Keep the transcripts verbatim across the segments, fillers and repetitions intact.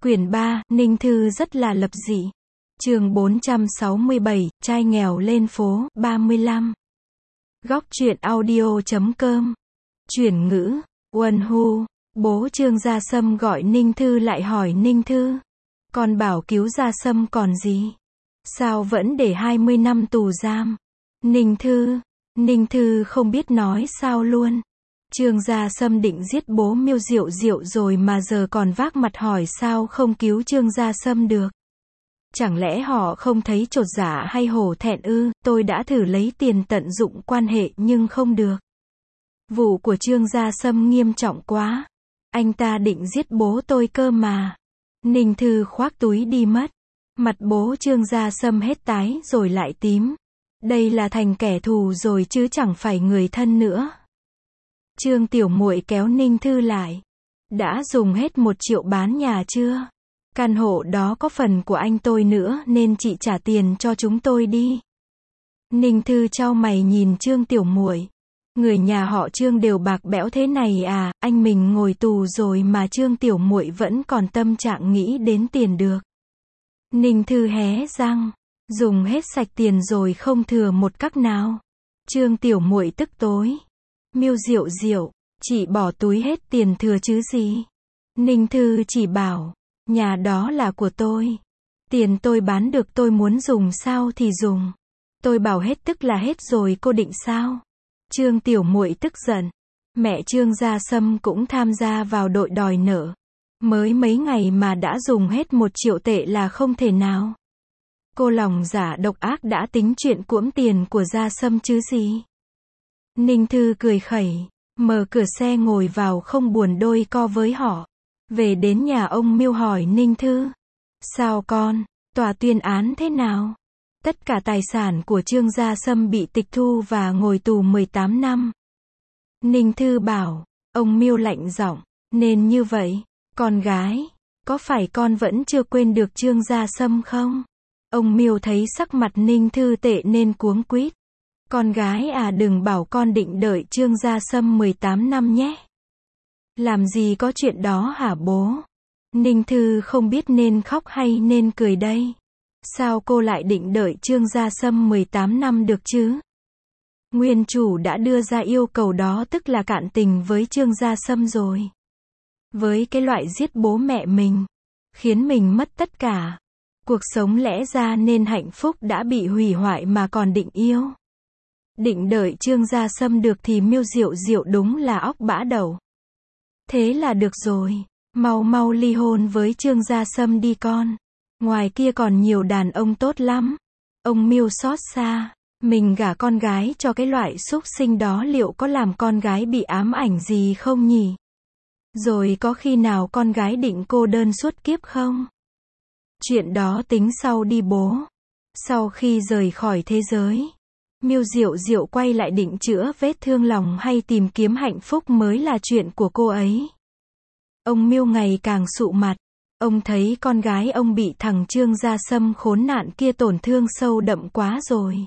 Quyển ba, Ninh Thư rất là lập dị. Chương bốn trăm sáu mươi bảy, trai nghèo lên phố, ba mươi lăm. Góc truyện audio chấm com. Chuyển ngữ, Uân Hu. Bố Trương Gia Sâm gọi Ninh Thư lại hỏi Ninh Thư. Con bảo cứu Gia Sâm còn gì? Sao vẫn để hai mươi năm tù giam? Ninh Thư. Ninh Thư không biết nói sao luôn. Trương Gia Sâm định giết bố Miêu Diệu Diệu rồi mà giờ còn vác mặt hỏi sao không cứu Trương Gia Sâm được. Chẳng lẽ họ không thấy chột dạ hay hổ thẹn ư? Tôi đã thử lấy tiền tận dụng quan hệ nhưng không được. Vụ của Trương Gia Sâm nghiêm trọng quá. Anh ta định giết bố tôi cơ mà. Ninh Thư khoác túi đi mất. Mặt bố Trương Gia Sâm hết tái rồi lại tím. Đây là thành kẻ thù rồi chứ chẳng phải người thân nữa. Trương Tiểu Muội kéo Ninh Thư lại. Đã dùng hết một triệu bán nhà chưa? Căn hộ đó có phần của anh tôi nữa nên chị trả tiền cho chúng tôi đi. Ninh Thư chau mày nhìn Trương Tiểu Muội. Người nhà họ Trương đều bạc bẽo thế này à? Anh mình ngồi tù rồi mà Trương Tiểu Muội vẫn còn tâm trạng nghĩ đến tiền được. Ninh Thư hé răng. Dùng hết sạch tiền rồi không thừa một cắc nào. Trương Tiểu Muội tức tối. Miêu Diệu Diệu, chị bỏ túi hết tiền thừa chứ gì? Ninh Thư chỉ bảo, nhà đó là của tôi. Tiền tôi bán được tôi muốn dùng sao thì dùng. Tôi bảo hết tức là hết rồi cô định sao? Trương Tiểu Muội tức giận. Mẹ Trương Gia Sâm cũng tham gia vào đội đòi nợ. Mới mấy ngày mà đã dùng hết một triệu tệ là không thể nào. Cô lòng giả độc ác đã tính chuyện cuỗm tiền của Gia Sâm chứ gì? Ninh Thư cười khẩy, mở cửa xe ngồi vào không buồn đôi co với họ. Về đến nhà ông Miêu hỏi Ninh Thư. Sao con, tòa tuyên án thế nào? Tất cả tài sản của Trương Gia Sâm bị tịch thu và ngồi tù mười tám năm. Ninh Thư bảo, ông Miêu lạnh giọng, nên như vậy, con gái, có phải con vẫn chưa quên được Trương Gia Sâm không? Ông Miêu thấy sắc mặt Ninh Thư tệ nên cuống quýt. Con gái à, đừng bảo con định đợi Trương Gia Sâm mười tám năm nhé. Làm gì có chuyện đó hả bố? Ninh Thư không biết nên khóc hay nên cười đây. Sao cô lại định đợi Trương Gia Sâm mười tám năm được chứ? Nguyên chủ đã đưa ra yêu cầu đó tức là cạn tình với Trương Gia Sâm rồi. Với cái loại giết bố mẹ mình, khiến mình mất tất cả. Cuộc sống lẽ ra nên hạnh phúc đã bị hủy hoại mà còn định yêu. Định đợi Trương Gia Sâm được thì Miêu Diệu Diệu đúng là óc bã đầu. Thế là được rồi, mau mau ly hôn với Trương Gia Sâm đi con. Ngoài kia còn nhiều đàn ông tốt lắm. Ông Miêu xót xa, mình gả con gái cho cái loại súc sinh đó liệu có làm con gái bị ám ảnh gì không nhỉ? Rồi có khi nào con gái định cô đơn suốt kiếp không? Chuyện đó tính sau đi bố. Sau khi rời khỏi thế giới, Miêu Diệu Diệu quay lại định chữa vết thương lòng hay tìm kiếm hạnh phúc mới là chuyện của cô ấy. Ông Miêu ngày càng sụ mặt. Ông thấy con gái ông bị thằng Trương Gia Sâm khốn nạn kia tổn thương sâu đậm quá rồi.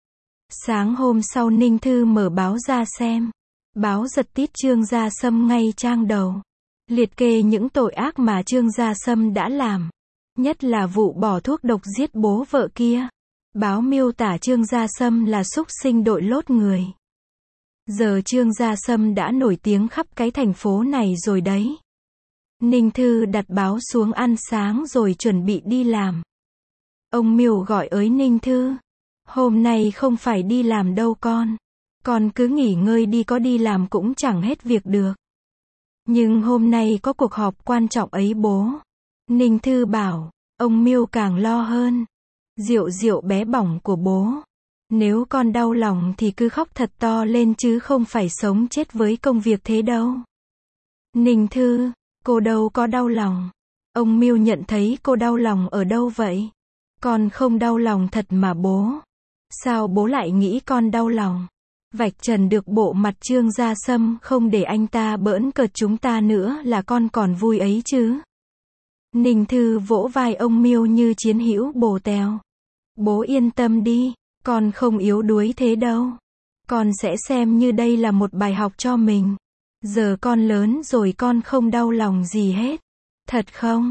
Sáng hôm sau Ninh Thư mở báo ra xem. Báo giật tít Trương Gia Sâm ngay trang đầu. Liệt kê những tội ác mà Trương Gia Sâm đã làm. Nhất là vụ bỏ thuốc độc giết bố vợ kia. Báo miêu tả Trương Gia Sâm là súc sinh đội lốt người. Giờ Trương Gia Sâm đã nổi tiếng khắp cái thành phố này rồi đấy. Ninh Thư đặt báo xuống ăn sáng rồi chuẩn bị đi làm. Ông Miêu gọi ới Ninh Thư. Hôm nay không phải đi làm đâu con. Con cứ nghỉ ngơi đi, có đi làm cũng chẳng hết việc được. Nhưng hôm nay có cuộc họp quan trọng ấy bố. Ninh Thư bảo. Ông Miêu càng lo hơn. Diệu Diệu bé bỏng của bố. Nếu con đau lòng thì cứ khóc thật to lên chứ không phải sống chết với công việc thế đâu. Ninh Thư, cô đâu có đau lòng. Ông Miêu nhận thấy cô đau lòng ở đâu vậy? Con không đau lòng thật mà bố. Sao bố lại nghĩ con đau lòng? Vạch trần được bộ mặt Trương Gia Sâm không để anh ta bỡn cợt chúng ta nữa là con còn vui ấy chứ. Ninh Thư vỗ vai ông Miêu như chiến hữu bồ tèo. Bố yên tâm đi, con không yếu đuối thế đâu. Con sẽ xem như đây là một bài học cho mình. Giờ con lớn rồi con không đau lòng gì hết. Thật không?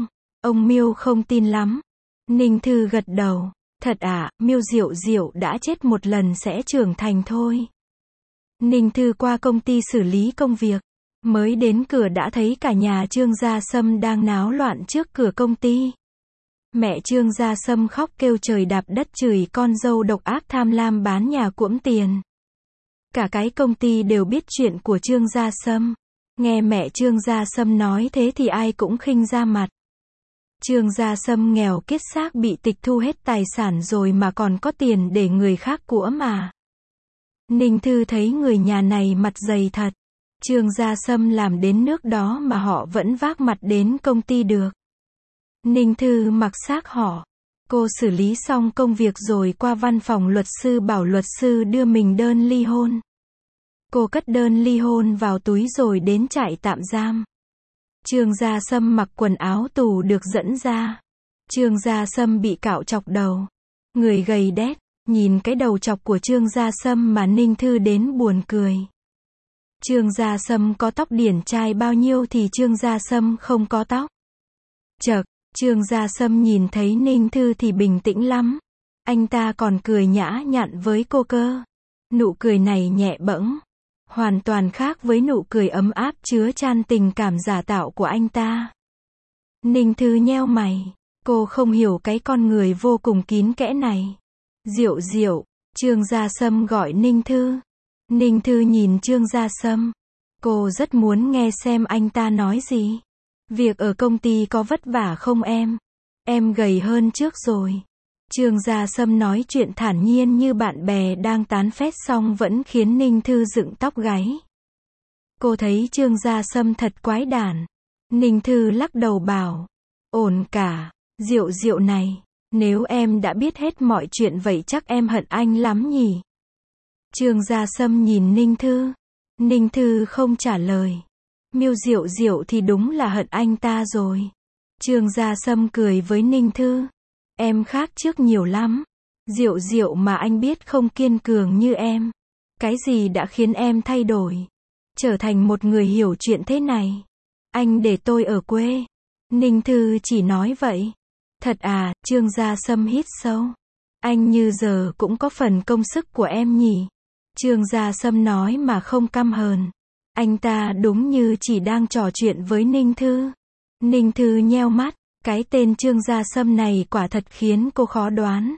Ông Miêu không tin lắm. Ninh Thư gật đầu. Thật à, Miêu Diệu Diệu đã chết một lần sẽ trưởng thành thôi. Ninh Thư qua công ty xử lý công việc. Mới đến cửa đã thấy cả nhà Trương Gia Sâm đang náo loạn trước cửa công ty. Mẹ Trương Gia Sâm khóc kêu trời đạp đất chửi con dâu độc ác tham lam bán nhà cuỗm tiền. Cả cái công ty đều biết chuyện của Trương Gia Sâm. Nghe mẹ Trương Gia Sâm nói thế thì ai cũng khinh ra mặt. Trương Gia Sâm nghèo kiết xác bị tịch thu hết tài sản rồi mà còn có tiền để người khác của mà. Ninh Thư thấy người nhà này mặt dày thật. Trương Gia Sâm làm đến nước đó mà họ vẫn vác mặt đến công ty được. Ninh Thư mặc xác họ. Cô xử lý xong công việc rồi qua văn phòng luật sư bảo luật sư đưa mình đơn ly hôn. Cô cất đơn ly hôn vào túi rồi đến trại tạm giam. Trương Gia Sâm mặc quần áo tù được dẫn ra. Trương Gia Sâm bị cạo chọc đầu. Người gầy đét, nhìn cái đầu chọc của Trương Gia Sâm mà Ninh Thư đến buồn cười. Trương Gia Sâm có tóc điển trai bao nhiêu thì Trương Gia Sâm không có tóc. Chậc, Trương Gia Sâm nhìn thấy Ninh Thư thì bình tĩnh lắm. Anh ta còn cười nhã nhặn với cô cơ. Nụ cười này nhẹ bẫng. Hoàn toàn khác với nụ cười ấm áp chứa chan tình cảm giả tạo của anh ta. Ninh Thư nheo mày. Cô không hiểu cái con người vô cùng kín kẽ này. Diệu Diệu, Trương Gia Sâm gọi Ninh Thư. Ninh Thư nhìn Trương Gia Sâm. Cô rất muốn nghe xem anh ta nói gì. Việc ở công ty có vất vả không em? Em gầy hơn trước rồi. Trương Gia Sâm nói chuyện thản nhiên như bạn bè đang tán phét xong vẫn khiến Ninh Thư dựng tóc gáy. Cô thấy Trương Gia Sâm thật quái đản. Ninh Thư lắc đầu bảo. Ổn cả. Diệu Diệu này. Nếu em đã biết hết mọi chuyện vậy chắc em hận anh lắm nhỉ? Trương Gia Sâm nhìn Ninh Thư. Ninh Thư không trả lời. Miêu Diệu Diệu thì đúng là hận anh ta rồi. Trương Gia Sâm cười với Ninh Thư. Em khác trước nhiều lắm. Diệu Diệu mà anh biết không kiên cường như em. Cái gì đã khiến em thay đổi? Trở thành một người hiểu chuyện thế này. Anh để tôi ở quê. Ninh Thư chỉ nói vậy. Thật à, Trương Gia Sâm hít sâu. Anh như giờ cũng có phần công sức của em nhỉ? Trương Gia Sâm nói mà không căm hờn. Anh ta đúng như chỉ đang trò chuyện với Ninh Thư. Ninh Thư nheo mắt. Cái tên Trương Gia Sâm này quả thật khiến cô khó đoán.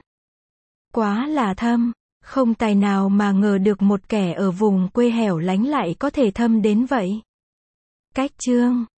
Quá là thâm. Không tài nào mà ngờ được một kẻ ở vùng quê hẻo lánh lại có thể thâm đến vậy. Cách chương